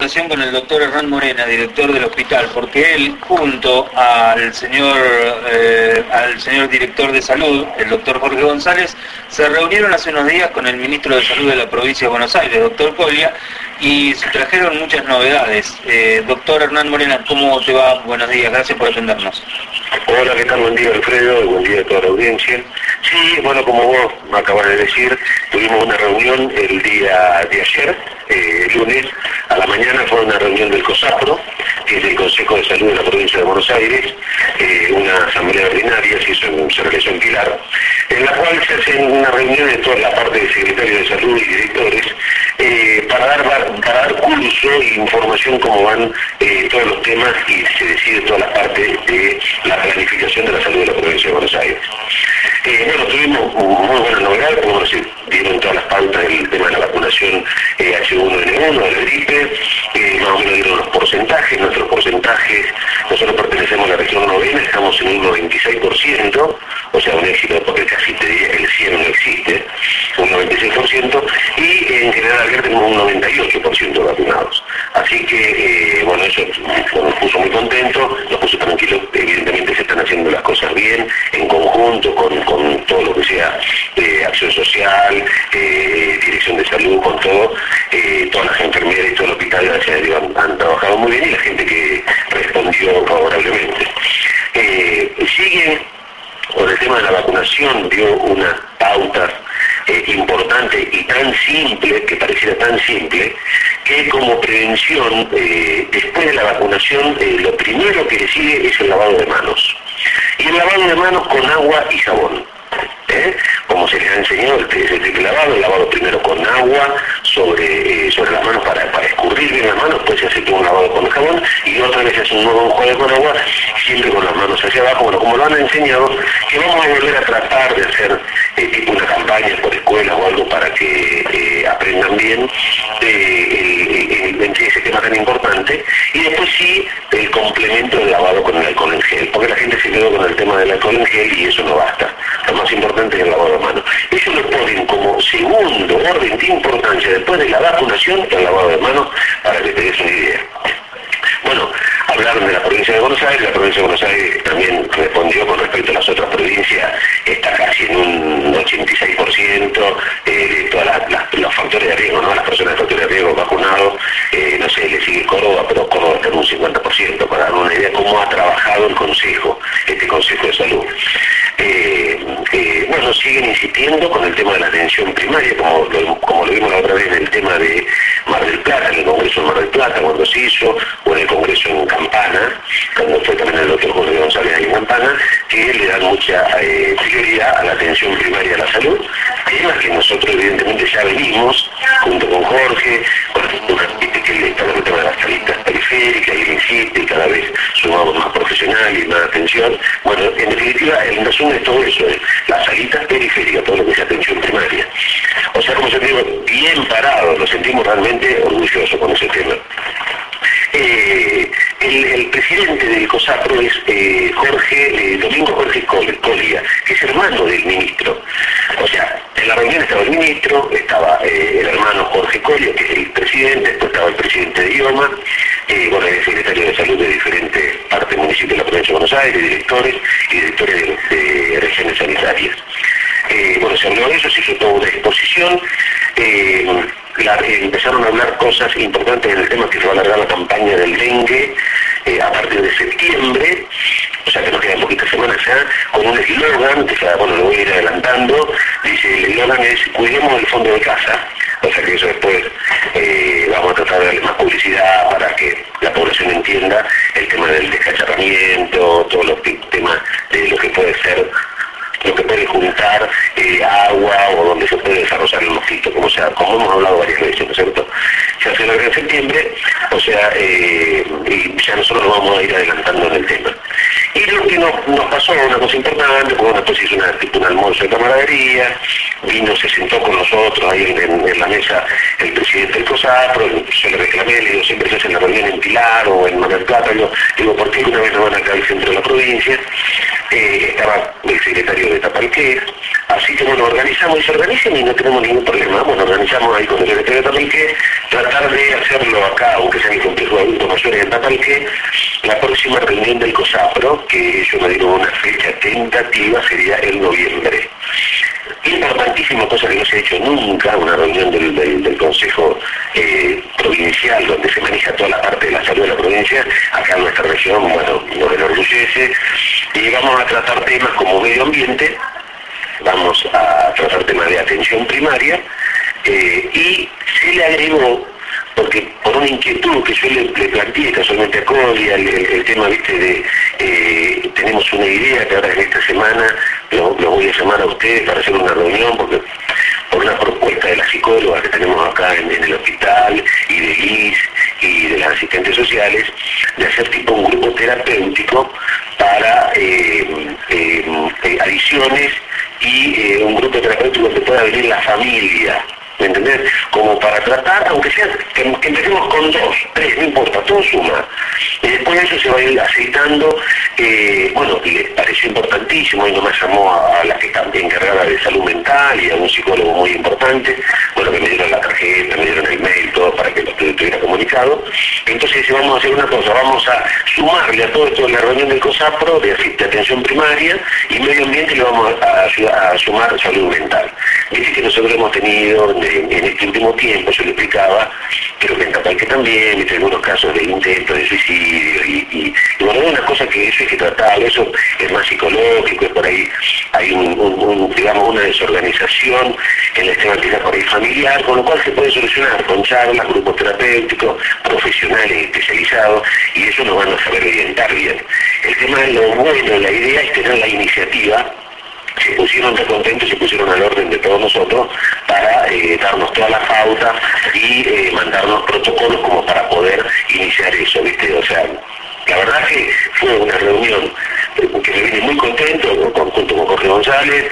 Con el doctor Hernán Morena, director del hospital, porque él, junto al señor director de salud, el doctor Jorge González, se reunieron hace unos días con el ministro de Salud de la provincia de Buenos Aires, doctor Colia, y se trajeron muchas novedades. Doctor Hernán Morena, ¿cómo te va? Buenos días, gracias por atendernos. Hola, ¿qué tal? Buen día, Alfredo, y buen día a toda la audiencia. Sí, bueno, como vos me acabas de decir, tuvimos una reunión el día de ayer, lunes, a la mañana fue una reunión del COSAPRO, que es el Consejo de Salud de la provincia de Buenos Aires, una asamblea ordinaria, se realizó en Pilar, en la cual se hacen una reunión de toda la parte de secretarios de salud y directores, para dar curso e información cómo van todos los temas y se decide toda la parte de la planificación de la salud de la provincia de Buenos Aires. Bueno, tuvimos muy buenas novedades, como se dieron todas las pautas del tema de la vacunación H1N1, de la gripe, más o menos dieron los porcentajes, nuestros porcentajes, nosotros pertenecemos a la región novena, estamos en un 96%, o sea, un éxito, porque casi te diría que el 100 no existe, un 96%, y en general ayer tenemos un 98% vacunados. Así que, bueno, eso nos puso muy contentos, nos puso tranquilos, evidentemente se están haciendo las cosas bien, en conjunto, con todo lo que sea acción social, dirección de salud, con todo, todas las enfermeras y todo el hospital, gracias a Dios, han trabajado muy bien y la gente que respondió favorablemente. Siguen con el tema de la vacunación, dio unas pautas importante y tan simple, que pareciera tan simple, que como prevención, después de la vacunación, lo primero que sigue es el lavado de manos. Y el lavado de manos con agua y jabón. Como se les ha enseñado el lavado primero con agua sobre las manos para escurrir bien las manos, después se hace todo un lavado con jabón y otra vez se hace un nuevo enjuague con agua, siempre con las manos hacia abajo, bueno, como lo han enseñado, que vamos a volver a tratar de hacer tipo una campaña por escuelas o algo para que aprendan bien ese tema tan importante, y después sí el complemento del lavado con el alcohol en gel, porque la gente se quedó con el tema del alcohol en gel y eso no basta. Lo más importante es el lavado de manos. Eso lo ponen como segundo orden de importancia después de la vacunación, el lavado de manos, para que te des una idea. Bueno, hablaron de la provincia de Buenos Aires, la provincia de Buenos Aires también respondió con respecto a las otras provincias, está casi en un 86%, todos los factores de riesgo, ¿no? Las personas de factores de riesgo vacunados, no sé, le sigue Córdoba, pero Córdoba está en un 50%, para dar una idea de cómo ha trabajado el Consejo, este Consejo de Salud. Bueno, siguen insistiendo con el tema de la atención primaria, como lo vimos la otra vez en el tema de Mar del Plata, en el Congreso de Mar del Plata, cuando se hizo, o en el Congreso en Campana, cuando fue también el doctor Jorge González ahí en Campana, que le dan mucha prioridad a la atención primaria de la salud, temas que nosotros evidentemente ya venimos, junto con Jorge, con que está el tema de las salitas periféricas, y él insiste, y cada vez sumamos más profesional y más atención. Bueno, en definitiva, el resumen es todo eso, las salitas periféricas, todo lo que es atención primaria. O sea, como yo digo, bien parados, nos sentimos realmente orgullosos con ese tema. El presidente del COSAPRO es Domingo Jorge Colia, que es hermano del ministro. O sea, en la reunión estaba el ministro, estaba el hermano Jorge Colia, que es el presidente, después estaba el presidente de IOMA, bueno, el secretario de salud de diferentes partes del municipio de la provincia de Buenos Aires, directores y directores de regiones sanitarias. Bueno, se habló de eso, se hizo toda una exposición, empezaron a hablar cosas importantes en el tema, que se va a alargar la campaña del dengue a partir de septiembre, o sea que nos quedan poquitas semanas ya, con un eslogan, que ya, bueno, lo voy a ir adelantando, dice, el eslogan es cuidemos el fondo de casa, o sea que eso después vamos a tratar de darle más publicidad para que la población entienda el tema del descacharramiento, todos los temas de lo que puede ser, lo que puede juntar agua o donde se puede desarrollar el mosquito, como hemos hablado varias veces, ¿no es cierto? Se hace en septiembre, o sea, y ya nosotros nos vamos a ir adelantando en el tema. Y lo que nos pasó, una cosa importante, pues bueno, después hizo un almuerzo de camaradería, vino, se sentó con nosotros ahí en la mesa el presidente del COSAPRO, yo le reclamé, le digo, siempre se hace la reunión en Pilar o en Mar del Plata, yo digo, ¿por qué una vez no van acá al centro de la provincia? Estaba el secretario de Tapalqué, así que bueno, organizamos y se organizan y no tenemos ningún problema. Bueno, organizamos ahí con el secretario de Tapalqué, tratar de hacerlo acá, aunque sea en el complejo de adultos mayores en Tapalqué, la próxima reunión del COSAPRO, que ellos me dieron una fecha tentativa, sería el noviembre. Importantísima cosa que no se ha hecho nunca, una reunión del Consejo Provincial donde se maneja toda la parte de la salud de la provincia, acá en nuestra región, bueno, nos enorgullece, y vamos a tratar temas como medio ambiente, vamos a tratar temas de atención primaria, y se le agregó, porque por una inquietud que yo le planteé casualmente a Colia, el tema, viste, de tenemos una idea que ahora en esta semana lo voy a llamar a ustedes para hacer una reunión, porque por una propuesta de la psicóloga que tenemos acá en el hospital, y de Liz, y de las asistentes sociales, de hacer tipo un grupo terapéutico para adicciones, y un grupo terapéutico donde pueda venir la familia, ¿me entendés? Como para tratar, aunque sea, que empecemos con 2, 3, no importa, todo suma. Y después de eso se va a ir aceitando, bueno, le pareció importantísimo, y nomás llamó a la que está encargada de salud mental y a un psicólogo muy importante, bueno, que me dieron la tarjeta, me dieron el mail, todo para que lo tuviera comunicado. Entonces vamos a hacer una cosa, vamos a sumarle a todo esto de la reunión del COSAPRO, de atención primaria y medio ambiente, le vamos a sumar salud mental. Viste que nosotros hemos tenido en este último tiempo, yo le explicaba, creo que en Tapalqué también, viste algunos casos de intentos de suicidio, y bueno, una cosa que eso hay que tratarlo, eso es más psicológico, por ahí hay digamos, una desorganización en el tema quizás por ahí familiar, con lo cual se puede solucionar con charlas, grupos terapéuticos, profesionales especializados, y eso nos van a saber orientar bien. El tema de lo bueno, la idea es tener la iniciativa. Se pusieron de contentos, se pusieron al orden de todos nosotros para darnos toda la pauta y mandarnos protocolos como para poder iniciar eso, ¿viste? O sea, la verdad que fue una reunión que me vine muy contento, junto con Jorge González,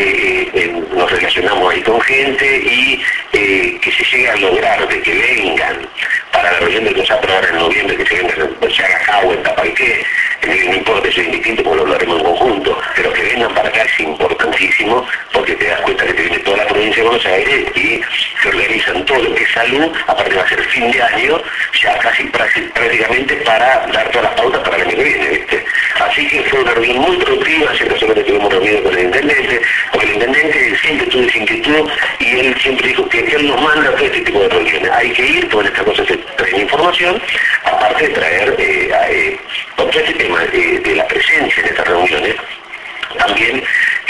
nos relacionamos ahí con gente, y que se llegue a lograr de que vengan para la reunión del COSAPRO ahora en noviembre, que se haga acá o en Tapalqué, no importa, eso es indistinto porque lo hablaremos en conjunto, pero que vengan para acá es importantísimo, porque te das cuenta que te viene toda la provincia de Buenos Aires y se organizan todo lo que es salud, aparte va a ser fin de año, ya casi prácticamente para dar todas las pautas para el año que viene, ¿viste? Así que fue una reunión muy productiva, siempre solamente estuvimos reunidos con el intendente, porque el intendente siempre tuvo esa inquietud, y él siempre dijo que él nos manda todo este tipo de reuniones. Hay que ir, porque en esta cosa se trae información, aparte de traer, con todo este tema de la presencia en estas reuniones, también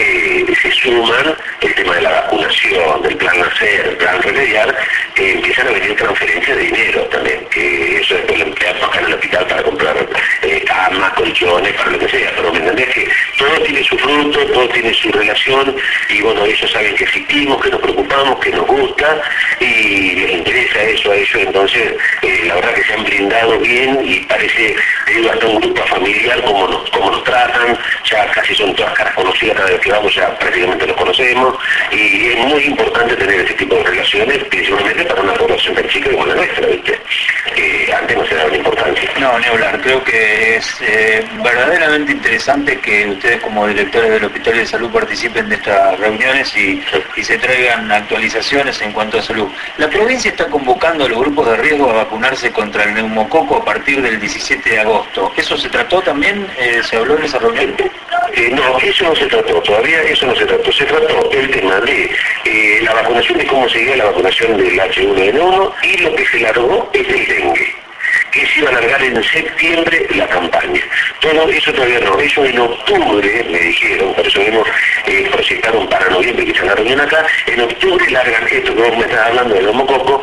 se suman el tema de la vacunación, del plan Nacer, el plan Remediar, empiezan a venir transferencias de dinero también, que eso después lo empleamos acá en el hospital para comprar camas, colchones, para lo que sea, pero me entendés que todo tiene su fruto, todo tiene su relación, y bueno, ellos saben que existimos, que nos preocupamos, que nos gusta, y les interesa eso a ellos, entonces la verdad que se han brindado bien, y parece, digo, hasta un grupo familiar como nos tratan, ya casi son todas caras conocidas, cada vez que vamos ya prácticamente los conocemos, y es muy importante tener este tipo de relaciones, principalmente para una población tan chica como la nuestra, ¿viste? Antes no se daba importancia. No, ni hablar, creo que es verdaderamente interesante que ustedes como directores del Hospital de Salud participen de estas reuniones y se traigan actualizaciones en cuanto a salud. La provincia está convocando a los grupos de riesgo a vacunarse contra el neumococo a partir del 17 de agosto. ¿Eso se trató también? ¿Se habló en esa reunión? No, eso no se trató, todavía eso no se trató. Se trató el tema de la vacunación, de cómo seguía la vacunación del H1N1, y lo que se largó es el dengue, que se iba a largar en septiembre la campaña. Todo eso todavía no. Ellos en octubre me dijeron, por eso mismo proyectaron para noviembre, que se la reunión acá, en octubre largan esto que vos me estás hablando del neumococo,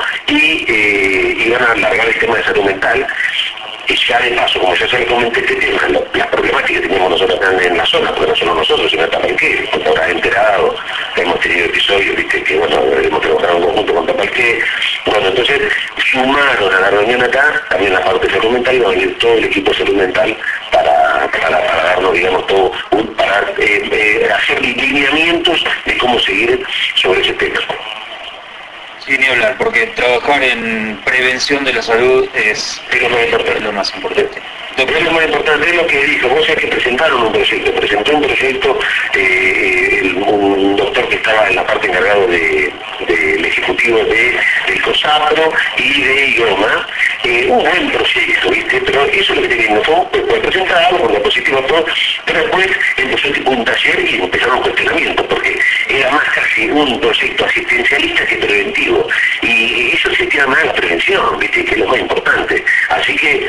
y van a largar el tema de salud mental. Y ya de paso, como ya se le comenté este tema, las problemáticas que tenemos nosotros acá en la zona, porque no solo nosotros, sino Tapalqué, porque habrás enterado, hemos tenido episodios, viste, que bueno, hemos trabajado en conjunto con Tapalqué. Bueno, entonces sumaron a la reunión acá también la parte de salud mental, y va a venir todo el equipo de salud mental para para darnos, digamos, todo, para hacer lineamientos de cómo seguir sobre ese tema. Sin ni hablar, porque trabajar en prevención de la salud es lo más importante. Lo que es lo más importante es lo que dijo, vos sabés que presentó un proyecto, un doctor que estaba en la parte encargado del ejecutivo del COSAPRO y de IOMA, un buen proyecto, ¿viste? Pero eso es lo que teníamos, fue presentarlo con la positiva todo, pero después empezó tipo un taller y empezaron cuestionamientos, porque era más casi un proyecto asistencialista que preventivo, y eso se llama la prevención, ¿viste? Que es lo más importante. Así que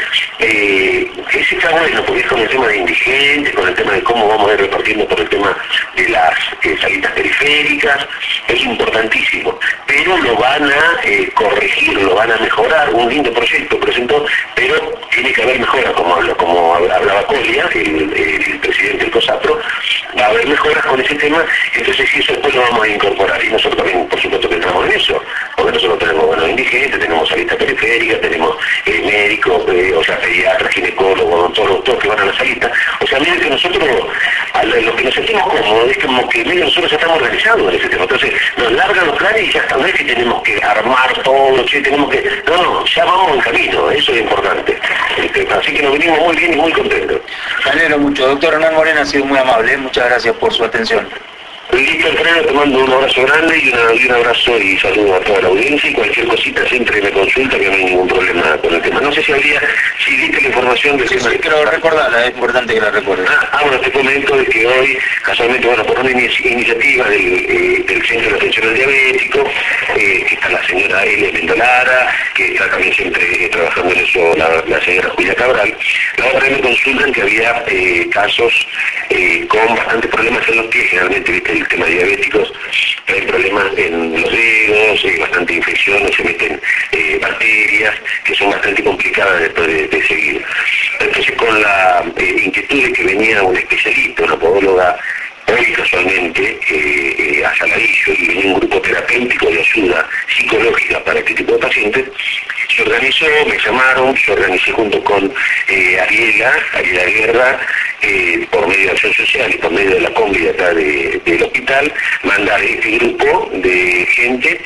ese está bueno, porque es con el tema de indigentes, con el tema de cómo vamos a ir repartiendo por el tema de las salitas periféricas, es importantísimo, pero lo van a corregir, lo van a mejorar, un lindo proyecto presentó, pero tiene que haber mejoras, como hablaba Colia, el presidente del COSAPRO, va a haber mejoras con ese tema, entonces eso después lo vamos a incorporar, y nosotros también, por supuesto, que entramos en eso, porque nosotros tenemos, bueno, indigentes, tenemos salitas periféricas, tenemos médicos, o sea, pediatras, ginecólogos, odontólogos, todos que van a la salita, o sea, miren que nosotros, lo que nos sentimos cómodos, es como que medio nosotros ya estamos realizados en ese tema, entonces nos largan los planes y ya está, no es que tenemos que armar todo, tenemos que, no, ya vamos en camino, eso es importante, así que nos venimos muy bien y muy contentos. Me alegro mucho, doctor Hernán Morena ha sido muy amable, muchas gracias por su atención. Listo, Alfredo, te mando un abrazo grande y un abrazo y saludo a toda la audiencia, y cualquier cosita siempre me consulta, que no hay ningún problema con el tema. No sé si diste la información del tema. Sí, pero recordarla, es importante que la recuerdes. Bueno, te comento de que hoy, casualmente, bueno, por una iniciativa del Centro de Atención al Diabético, que está la señora Elia Mendolara, que está también siempre trabajando en eso la señora Julia Cabral, la otra vez me consultan que había casos con bastantes problemas en los pies, generalmente, viste, el tema de diabéticos, hay problemas en los dedos, bastante infecciones, se meten bacterias, que son bastante complicadas después de seguir. Entonces, con la inquietud de que venía un especialista, una podóloga, hoy casualmente a Saladillo, y venía un grupo terapéutico de ayuda psicológica para este tipo de pacientes, se organizó, me llamaron, yo organicé junto con Ariela Guerra, por medio de Acción Social y por medio de la combi de acá del hospital, mandar este grupo de gente,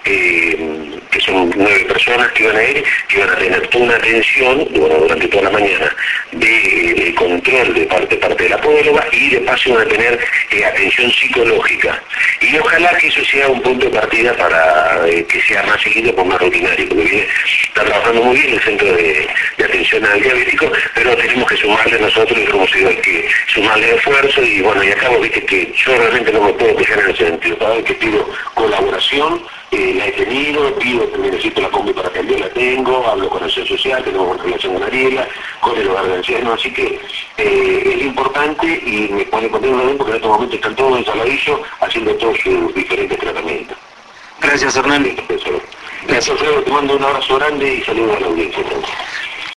que son 9 personas que iban a ir, que iban a tener toda una atención, bueno, durante toda la mañana, de control de parte de la podóloga, y de paso iban a tener atención psicológica. Y ojalá que eso sea un punto de partida para que sea más seguido, por más rutinario, porque está trabajando muy bien el centro de atención al diabético, pero tenemos que sumarle nosotros, y como se digo, hay que sumarle esfuerzo, y bueno, y acabo, viste, que yo realmente no me puedo quejar en ese sentido. Cada vez que pido colaboración, la he tenido, pido que necesito la combi para que yo la tengo, hablo con Acción Social, tenemos buena relación con Ariela, con el hogar de ancianos, así que es importante, y me pone contento también porque en estos momentos están todos en Saladillo haciendo todos sus diferentes tratamientos. Gracias, Hernán. Gracias, Alfredo, te mando un abrazo grande y saludos a la audiencia.